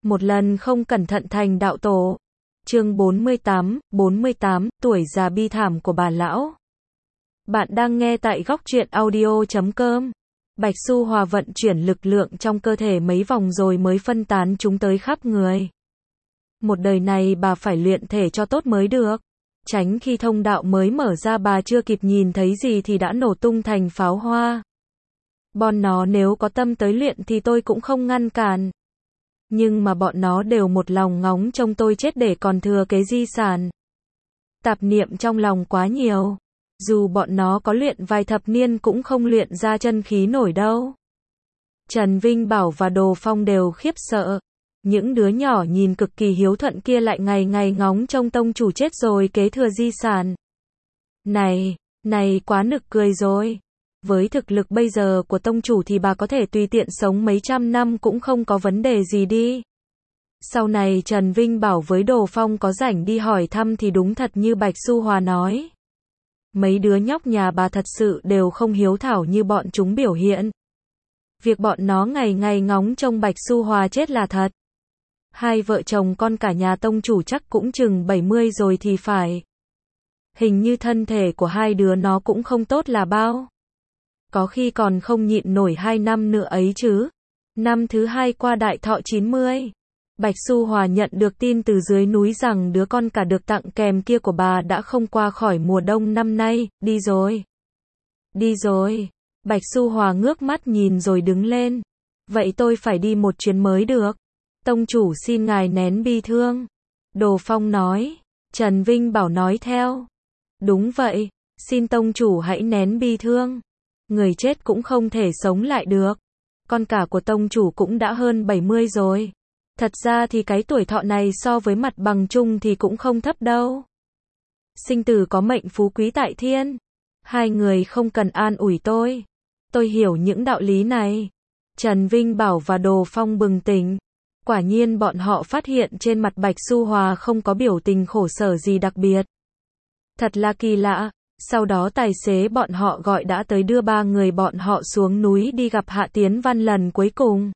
Một lần không cẩn thận thành đạo tổ. Chương 48, tuổi già bi thảm của bà lão. Bạn đang nghe tại góc truyện audio.com. Bạch Su Hòa vận chuyển lực lượng trong cơ thể mấy vòng rồi mới phân tán chúng tới khắp người. Một đời này bà phải luyện thể cho tốt mới được. Tránh khi thông đạo mới mở ra bà chưa kịp nhìn thấy gì thì đã nổ tung thành pháo hoa. Bọn nó nếu có tâm tới luyện thì tôi cũng không ngăn cản. Nhưng mà bọn nó đều một lòng ngóng trông tôi chết để còn thừa cái di sản. Tạp niệm trong lòng quá nhiều. Dù bọn nó có luyện vài thập niên cũng không luyện ra chân khí nổi đâu. Trần Vinh Bảo và Đồ Phong đều khiếp sợ. Những đứa nhỏ nhìn cực kỳ hiếu thuận kia lại ngày ngày ngóng trông tông chủ chết rồi kế thừa di sản. Này quá nực cười rồi. Với thực lực bây giờ của tông chủ thì bà có thể tùy tiện sống mấy trăm năm cũng không có vấn đề gì đi. Sau này Trần Vinh Bảo với Đồ Phong có rảnh đi hỏi thăm thì đúng thật như Bạch Su Hòa nói. Mấy đứa nhóc nhà bà thật sự đều không hiếu thảo như bọn chúng biểu hiện. Việc bọn nó ngày ngày ngóng trông Bạch Su Hòa chết là thật. Hai vợ chồng con cả nhà tông chủ chắc cũng chừng 70 rồi thì phải. Hình như thân thể của hai đứa nó cũng không tốt là bao. Có khi còn không nhịn nổi 2 năm nữa ấy chứ. Năm thứ 2 qua đại thọ 90. Bạch Su Hòa nhận được tin từ dưới núi rằng đứa con cả được tặng kèm kia của bà đã không qua khỏi mùa đông năm nay, đi rồi. Đi rồi. Bạch Su Hòa ngước mắt nhìn rồi đứng lên. Vậy tôi phải đi một chuyến mới được. Tông chủ xin ngài nén bi thương. Đồ Phong nói. Trần Vinh Bảo nói theo. Đúng vậy, xin tông chủ hãy nén bi thương. Người chết cũng không thể sống lại được. Con cả của tông chủ cũng đã hơn 70 rồi. Thật ra thì cái tuổi thọ này so với mặt bằng chung thì cũng không thấp đâu. Sinh tử có mệnh phú quý tại thiên. Hai người không cần an ủi tôi. Tôi hiểu những đạo lý này. Trần Vinh Bảo và Đồ Phong bừng tỉnh. Quả nhiên bọn họ phát hiện trên mặt Bạch Su Hòa không có biểu tình khổ sở gì đặc biệt. Thật là kỳ lạ. Sau đó tài xế bọn họ gọi đã tới đưa 3 người bọn họ xuống núi đi gặp Hạ Tiến Văn lần cuối cùng.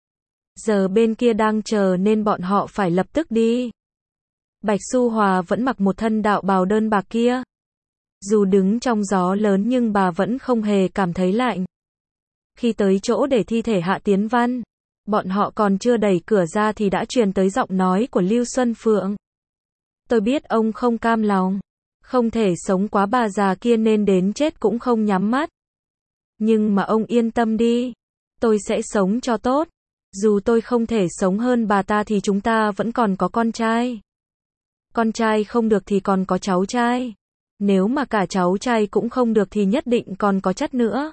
Giờ bên kia đang chờ nên bọn họ phải lập tức đi. Bạch Su Hòa vẫn mặc một thân đạo bào đơn bạc kia. Dù đứng trong gió lớn nhưng bà vẫn không hề cảm thấy lạnh. Khi tới chỗ để thi thể Hạ Tiến Văn, bọn họ còn chưa đẩy cửa ra thì đã truyền tới giọng nói của Lưu Xuân Phượng. Tôi biết ông không cam lòng. Không thể sống quá bà già kia nên đến chết cũng không nhắm mắt. Nhưng mà ông yên tâm đi. Tôi sẽ sống cho tốt. Dù tôi không thể sống hơn bà ta thì chúng ta vẫn còn có con trai. Con trai không được thì còn có cháu trai. Nếu mà cả cháu trai cũng không được thì nhất định còn có chất nữa.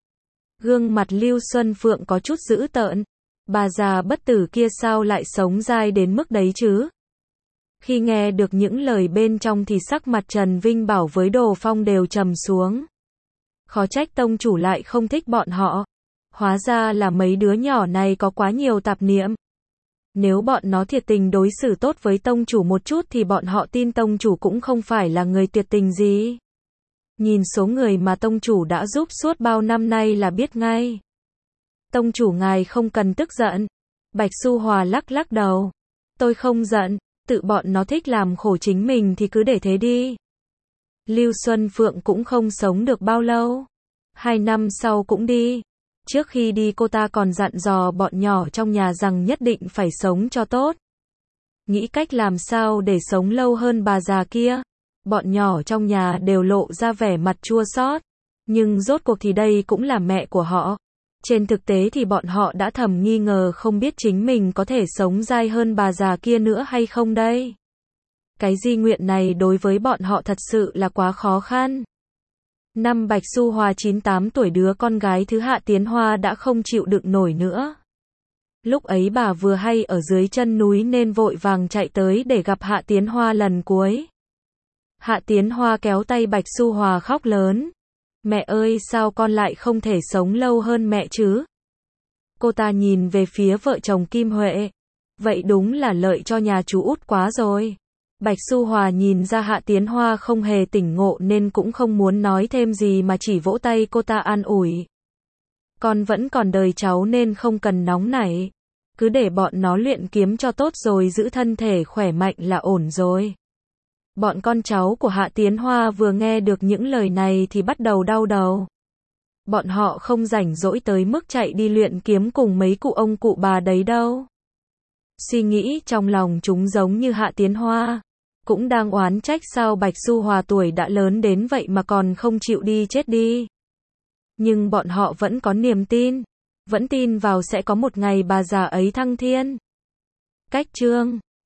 Gương mặt Lưu Xuân Phượng có chút dữ tợn. Bà già bất tử kia sao lại sống dai đến mức đấy chứ? Khi nghe được những lời bên trong thì sắc mặt Trần Vinh Bảo với Đồ Phong đều trầm xuống. Khó trách tông chủ lại không thích bọn họ. Hóa ra là mấy đứa nhỏ này có quá nhiều tạp niệm. Nếu bọn nó thiệt tình đối xử tốt với tông chủ một chút thì bọn họ tin tông chủ cũng không phải là người tuyệt tình gì. Nhìn số người mà tông chủ đã giúp suốt bao năm nay là biết ngay. Tông chủ ngài không cần tức giận. Bạch Su Hòa lắc đầu. Tôi không giận. Tự bọn nó thích làm khổ chính mình thì cứ để thế đi. Lưu Xuân Phượng cũng không sống được bao lâu. 2 năm sau cũng đi. Trước khi đi cô ta còn dặn dò bọn nhỏ trong nhà rằng nhất định phải sống cho tốt. Nghĩ cách làm sao để sống lâu hơn bà già kia. Bọn nhỏ trong nhà đều lộ ra vẻ mặt chua xót. Nhưng rốt cuộc thì đây cũng là mẹ của họ. Trên thực tế thì bọn họ đã thầm nghi ngờ không biết chính mình có thể sống dai hơn bà già kia nữa hay không đây. Cái di nguyện này đối với bọn họ thật sự là quá khó khăn. Năm Bạch Su Hòa 98 tuổi đứa con gái thứ Hạ Tiến Hoa đã không chịu đựng nổi nữa. Lúc ấy bà vừa hay ở dưới chân núi nên vội vàng chạy tới để gặp Hạ Tiến Hoa lần cuối. Hạ Tiến Hoa kéo tay Bạch Su Hòa khóc lớn. Mẹ ơi sao con lại không thể sống lâu hơn mẹ chứ? Cô ta nhìn về phía vợ chồng Kim Huệ. Vậy đúng là lợi cho nhà chú út quá rồi. Bạch Su Hòa nhìn ra Hạ Tiến Hoa không hề tỉnh ngộ nên cũng không muốn nói thêm gì mà chỉ vỗ tay cô ta an ủi. Con vẫn còn đời cháu nên không cần nóng nảy. Cứ để bọn nó luyện kiếm cho tốt rồi giữ thân thể khỏe mạnh là ổn rồi. Bọn con cháu của Hạ Tiến Hoa vừa nghe được những lời này thì bắt đầu đau đầu. Bọn họ không rảnh rỗi tới mức chạy đi luyện kiếm cùng mấy cụ ông cụ bà đấy đâu. Suy nghĩ trong lòng chúng giống như Hạ Tiến Hoa. Cũng đang oán trách sao Bạch Xu Hòa tuổi đã lớn đến vậy mà còn không chịu đi chết đi. Nhưng bọn họ vẫn có niềm tin. Vẫn tin vào sẽ có một ngày bà già ấy thăng thiên. Cách chương